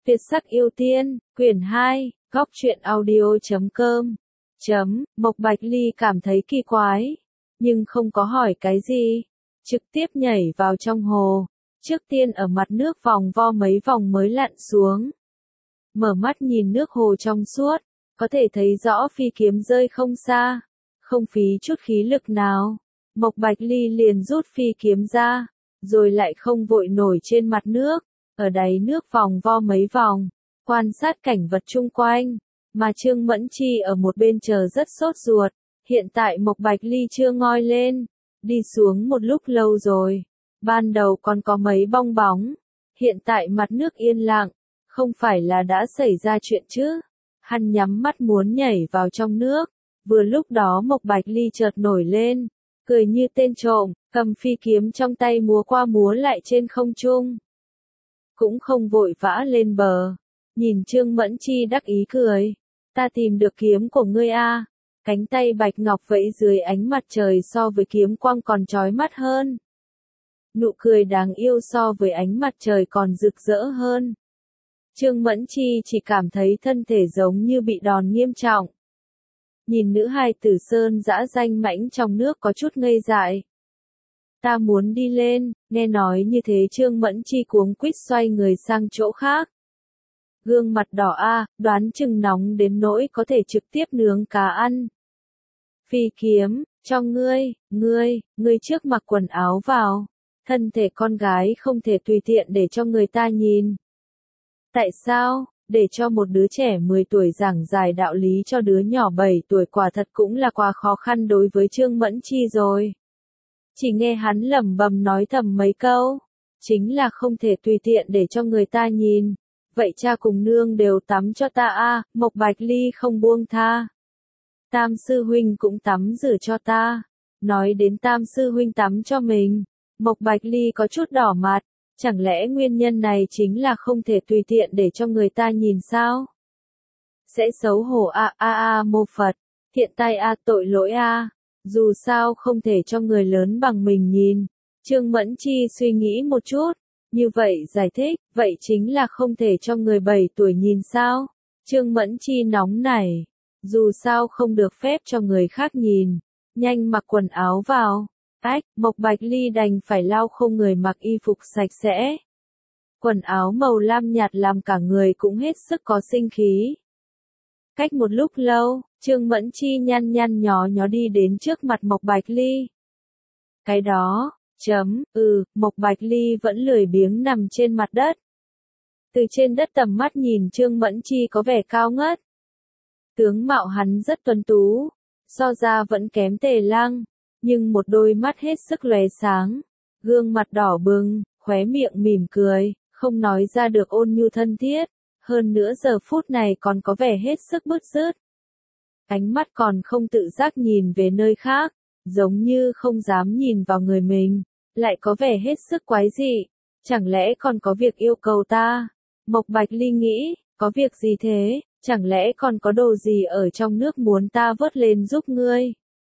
Việt sắc yêu tiên, quyển 2, góc truyện audio.com. Mộc Bạch Ly cảm thấy kỳ quái, nhưng không có hỏi cái gì, trực tiếp nhảy vào trong hồ, trước tiên ở mặt nước vòng vo mấy vòng mới lặn xuống. Mở mắt nhìn nước hồ trong suốt, có thể thấy rõ phi kiếm rơi không xa, không phí chút khí lực nào. Mộc Bạch Ly liền rút phi kiếm ra, rồi lại không vội nổi trên mặt nước, ở đáy nước vòng vo mấy vòng, quan sát cảnh vật chung quanh, mà Trương Mẫn Chi ở một bên chờ rất sốt ruột. Hiện tại Mộc Bạch Ly chưa ngoi lên, đi xuống một lúc lâu rồi, ban đầu còn có mấy bong bóng, hiện tại mặt nước yên lặng, không phải là đã xảy ra chuyện chứ. Hắn nhắm mắt muốn nhảy vào trong nước, vừa lúc đó Mộc Bạch Ly chợt nổi lên, cười như tên trộm, cầm phi kiếm trong tay múa qua múa lại trên không trung. Cũng không vội vã lên bờ, nhìn Trương Mẫn Chi đắc ý cười, ta tìm được kiếm của ngươi a. Cánh tay bạch ngọc vẫy dưới ánh mặt trời so với kiếm quang còn chói mắt hơn. Nụ cười đáng yêu so với ánh mặt trời còn rực rỡ hơn. Trương Mẫn Chi chỉ cảm thấy thân thể giống như bị đòn nghiêm trọng. Nhìn nữ hài tử sơn dã danh mãnh trong nước có chút ngây dại. Ta muốn đi lên, nghe nói như thế Trương Mẫn Chi cuống quýt xoay người sang chỗ khác. Gương mặt đỏ đoán chừng nóng đến nỗi có thể trực tiếp nướng cá ăn. Phi kiếm, cho ngươi trước mặc quần áo vào, thân thể con gái không thể tùy tiện để cho người ta nhìn. Tại sao, để cho một đứa trẻ 10 tuổi giảng giải đạo lý cho đứa nhỏ 7 tuổi quả thật cũng là quá khó khăn đối với Trương Mẫn Chi rồi. Chỉ nghe hắn lẩm bẩm nói thầm mấy câu, chính là không thể tùy tiện để cho người ta nhìn. Vậy cha cùng nương đều tắm cho ta Mộc Bạch Ly không buông tha. Tam sư huynh cũng tắm rửa cho ta. Nói đến tam sư huynh tắm cho mình, Mộc Bạch Ly có chút đỏ mặt, chẳng lẽ nguyên nhân này chính là không thể tùy tiện để cho người ta nhìn sao? Sẽ xấu hổ mô Phật, hiện tại tội lỗi dù sao không thể cho người lớn bằng mình nhìn. Trương Mẫn Chi suy nghĩ một chút, như vậy giải thích, vậy chính là không thể cho người 7 tuổi nhìn sao? Trương Mẫn Chi nóng nảy, dù sao không được phép cho người khác nhìn, nhanh mặc quần áo vào. Mộc Bạch Ly đành phải lau khô người mặc y phục sạch sẽ. Quần áo màu lam nhạt làm cả người cũng hết sức có sinh khí. Cách một lúc lâu, Trương Mẫn Chi nhăn nhăn nhó nhó đi đến trước mặt Mộc Bạch Ly. Cái đó, Mộc Bạch Ly vẫn lười biếng nằm trên mặt đất. Từ trên đất tầm mắt nhìn Trương Mẫn Chi có vẻ cao ngất. Tướng mạo hắn rất tuấn tú, so ra vẫn kém Tề Lăng, nhưng một đôi mắt hết sức lóe sáng, gương mặt đỏ bừng, khóe miệng mỉm cười, không nói ra được ôn nhu thân thiết, hơn nữa giờ phút này còn có vẻ hết sức bứt rứt. Ánh mắt còn không tự giác nhìn về nơi khác, giống như không dám nhìn vào người mình, lại có vẻ hết sức quái dị, chẳng lẽ còn có việc yêu cầu ta? Mộc Bạch Ly nghĩ, có việc gì thế, chẳng lẽ còn có đồ gì ở trong nước muốn ta vớt lên giúp ngươi?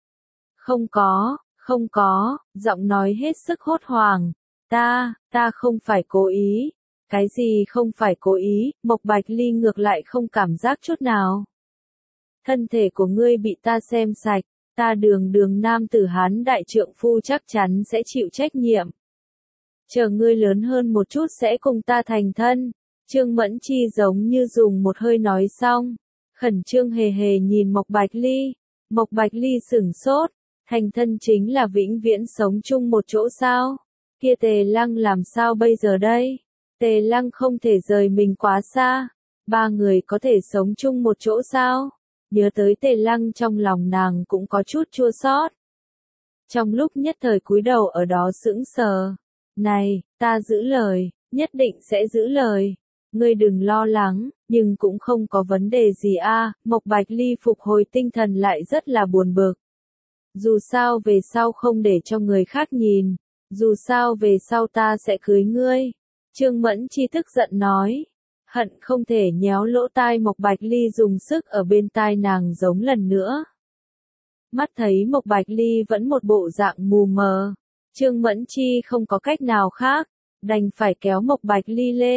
Không có, giọng nói hết sức hốt hoảng, ta không phải cố ý. Cái gì không phải cố ý, Mộc Bạch Ly ngược lại không cảm giác chút nào. Thân thể của ngươi bị ta xem sạch, ta đường nam tử Hán đại trượng phu chắc chắn sẽ chịu trách nhiệm. Chờ ngươi lớn hơn một chút sẽ cùng ta thành thân. Trương Mẫn Chi giống như dùng một hơi nói xong, khẩn trương hề hề nhìn Mộc Bạch Ly. Mộc Bạch Ly sửng sốt, thành thân chính là vĩnh viễn sống chung một chỗ sao? Kia Tề Lăng làm sao bây giờ đây? Tề Lăng không thể rời mình quá xa, ba người có thể sống chung một chỗ sao? Nhớ tới Tề Lăng trong lòng nàng cũng có chút chua xót. Trong lúc nhất thời cúi đầu ở đó sững sờ. Này, ta giữ lời, nhất định sẽ giữ lời. Ngươi đừng lo lắng, nhưng cũng không có vấn đề gì Mộc Bạch Ly phục hồi tinh thần lại rất là buồn bực. Dù sao về sau không để cho người khác nhìn, dù sao về sau ta sẽ cưới ngươi. Trương Mẫn Chi tức giận nói, hận không thể nhéo lỗ tai Mộc Bạch Ly dùng sức ở bên tai nàng giống lần nữa. Mắt thấy Mộc Bạch Ly vẫn một bộ dạng mù mờ, Trương Mẫn Chi không có cách nào khác, đành phải kéo Mộc Bạch Ly lên,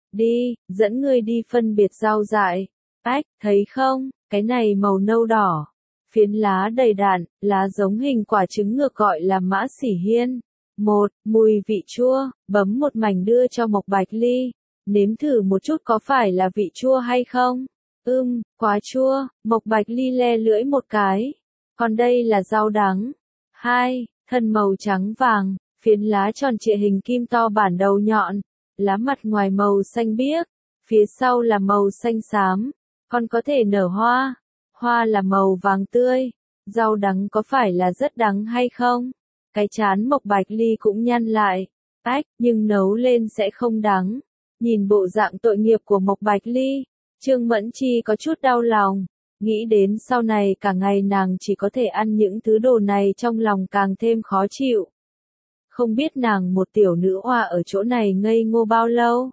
Đi, dẫn ngươi đi phân biệt rau dại. Ách, thấy không, cái này màu nâu đỏ. Phiến lá đầy đặn, lá giống hình quả trứng ngược gọi là mã xỉ hiên. Mùi vị chua, bấm một mảnh đưa cho Mộc Bạch Ly. Nếm thử một chút có phải là vị chua hay không? Quá chua, Mộc Bạch Ly le lưỡi một cái. Còn đây là rau đắng. 2. Thân màu trắng vàng, phiến lá tròn trịa hình kim to bản đầu nhọn, lá mặt ngoài màu xanh biếc, phía sau là màu xanh xám, còn có thể nở hoa. Hoa là màu vàng tươi. Rau đắng có phải là rất đắng hay không? Cái trán Mộc Bạch Ly cũng nhăn lại. Ách, nhưng nấu lên sẽ không đắng. Nhìn bộ dạng tội nghiệp của Mộc Bạch Ly, Trương Mẫn Chi có chút đau lòng. Nghĩ đến sau này cả ngày nàng chỉ có thể ăn những thứ đồ này trong lòng càng thêm khó chịu. Không biết nàng một tiểu nữ hoa ở chỗ này ngây ngô bao lâu.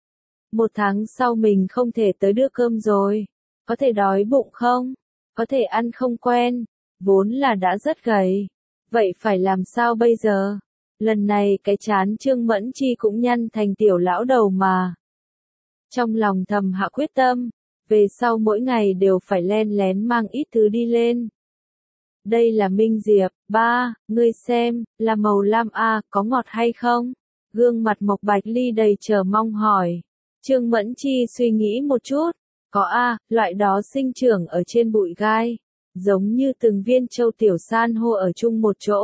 1 tháng sau mình không thể tới đưa cơm rồi. Có thể đói bụng không? Có thể ăn không quen. Vốn là đã rất gầy. Vậy phải làm sao bây giờ? Lần này cái trán Trương Mẫn Chi cũng nhăn thành tiểu lão đầu mà. Trong lòng thầm hạ quyết tâm. Về sau mỗi ngày đều phải len lén mang ít thứ đi lên. Đây là Minh Diệp, ba, ngươi xem, là màu lam a, có ngọt hay không? Gương mặt Mộc Bạch Ly đầy chờ mong hỏi. Trương Mẫn Chi suy nghĩ một chút. Có a, loại đó sinh trưởng ở trên bụi gai. Giống như từng viên châu tiểu san hô ở chung một chỗ.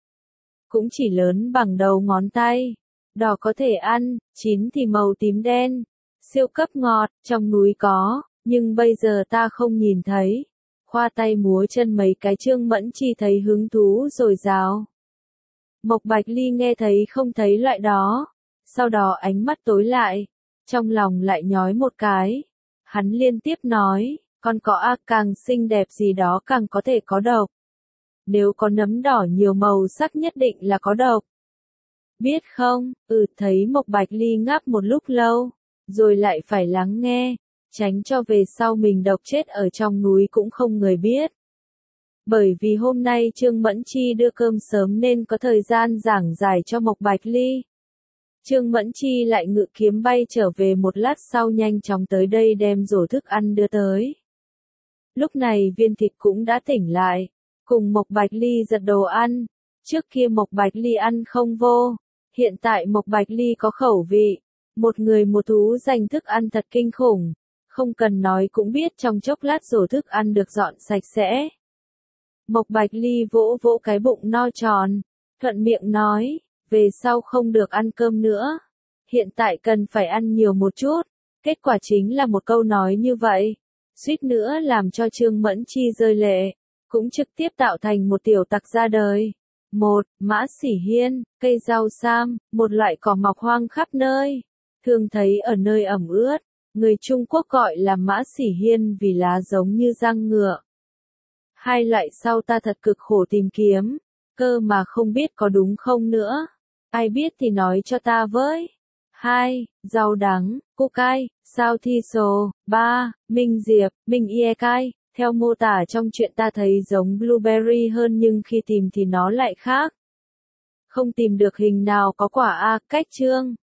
Cũng chỉ lớn bằng đầu ngón tay. Đỏ có thể ăn, chín thì màu tím đen. Siêu cấp ngọt, trong núi có, nhưng bây giờ ta không nhìn thấy. Khoa tay múa chân mấy cái Trương Mẫn Chi thấy hứng thú rồi rào. Mộc Bạch Ly nghe thấy không thấy loại đó. Sau đó ánh mắt tối lại. Trong lòng lại nhói một cái. Hắn liên tiếp nói, còn có a, càng xinh đẹp gì đó càng có thể có độc. Nếu có nấm đỏ nhiều màu sắc nhất định là có độc. Biết không, thấy Mộc Bạch Ly ngáp một lúc lâu, rồi lại phải lắng nghe, tránh cho về sau mình độc chết ở trong núi cũng không người biết. Bởi vì hôm nay Trương Mẫn Chi đưa cơm sớm nên có thời gian giảng giải cho Mộc Bạch Ly. Trương Mẫn Chi lại ngự kiếm bay trở về một lát sau nhanh chóng tới đây đem rổ thức ăn đưa tới. Lúc này Viên Thịt cũng đã tỉnh lại, cùng Mộc Bạch Ly giật đồ ăn. Trước kia Mộc Bạch Ly ăn không vô, hiện tại Mộc Bạch Ly có khẩu vị. Một người một thú dành thức ăn thật kinh khủng, không cần nói cũng biết trong chốc lát rổ thức ăn được dọn sạch sẽ. Mộc Bạch Ly vỗ vỗ cái bụng no tròn, thuận miệng nói, về sau không được ăn cơm nữa. Hiện tại cần phải ăn nhiều một chút. Kết quả chính là một câu nói như vậy. Suýt nữa làm cho Trương Mẫn Chi rơi lệ. Cũng trực tiếp tạo thành một tiểu tặc ra đời. 1. Mã xỉ hiên, cây rau sam, một loại cỏ mọc hoang khắp nơi. Thường thấy ở nơi ẩm ướt. Người Trung Quốc gọi là mã xỉ hiên vì lá giống như răng ngựa. 2 loại sau ta thật cực khổ tìm kiếm. Cơ mà không biết có đúng không nữa. Ai biết thì nói cho ta với. 2. Rau đắng, củ cải, sao thi sồ. 3. Minh Diệp, Minh Ie cai. Theo mô tả trong chuyện ta thấy giống blueberry hơn nhưng khi tìm thì nó lại khác. Không tìm được hình nào có quả a, cách chương.